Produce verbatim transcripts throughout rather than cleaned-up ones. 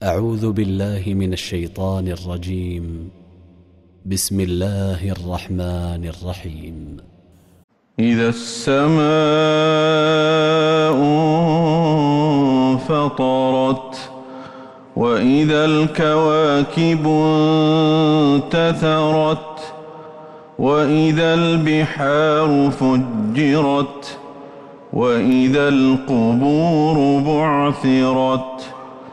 أعوذ بالله من الشيطان الرجيم. بسم الله الرحمن الرحيم. إذا السماء انفطرت وإذا الكواكب انتثرت وإذا البحار فجرت وإذا القبور بعثرت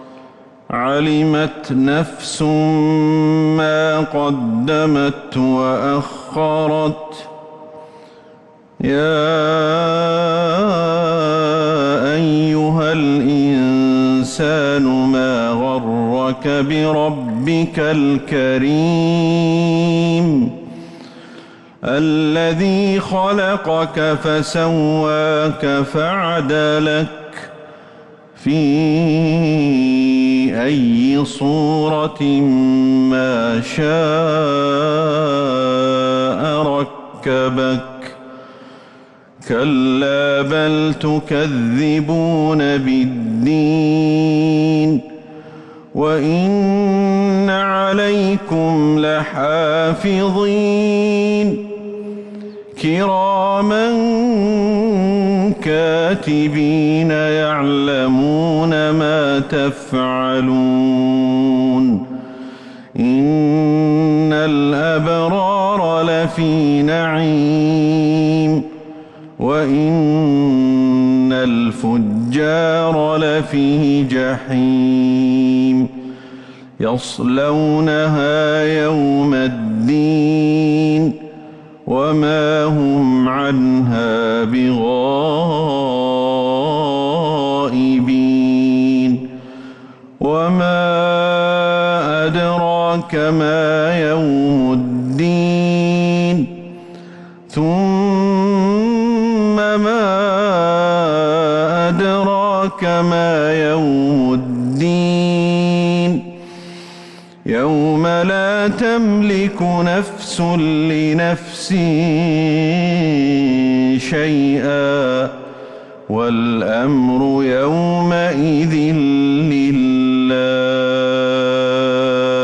علمت نفس ما قدمت وأخرت يا أيها الإنسان ما غرك بربك الكريم الذي خلقك فسواك فعدلك في أي صورة ما شاء ركبك كلا بل تكذبون بالدين وإن عليكم لحافظين كراما كاتبين يعلمون ما تفعلون إن الأبرار لفي نعيم وإن الفجار لفي جحيم يصلونها يوم الدين وما هم عنها بغائبين وما أدراك ما يوم الدين ثم ما أدراك ما يوم الدين يوم لا تملك نفس لنفس شيئا والأمر يومئذ لله.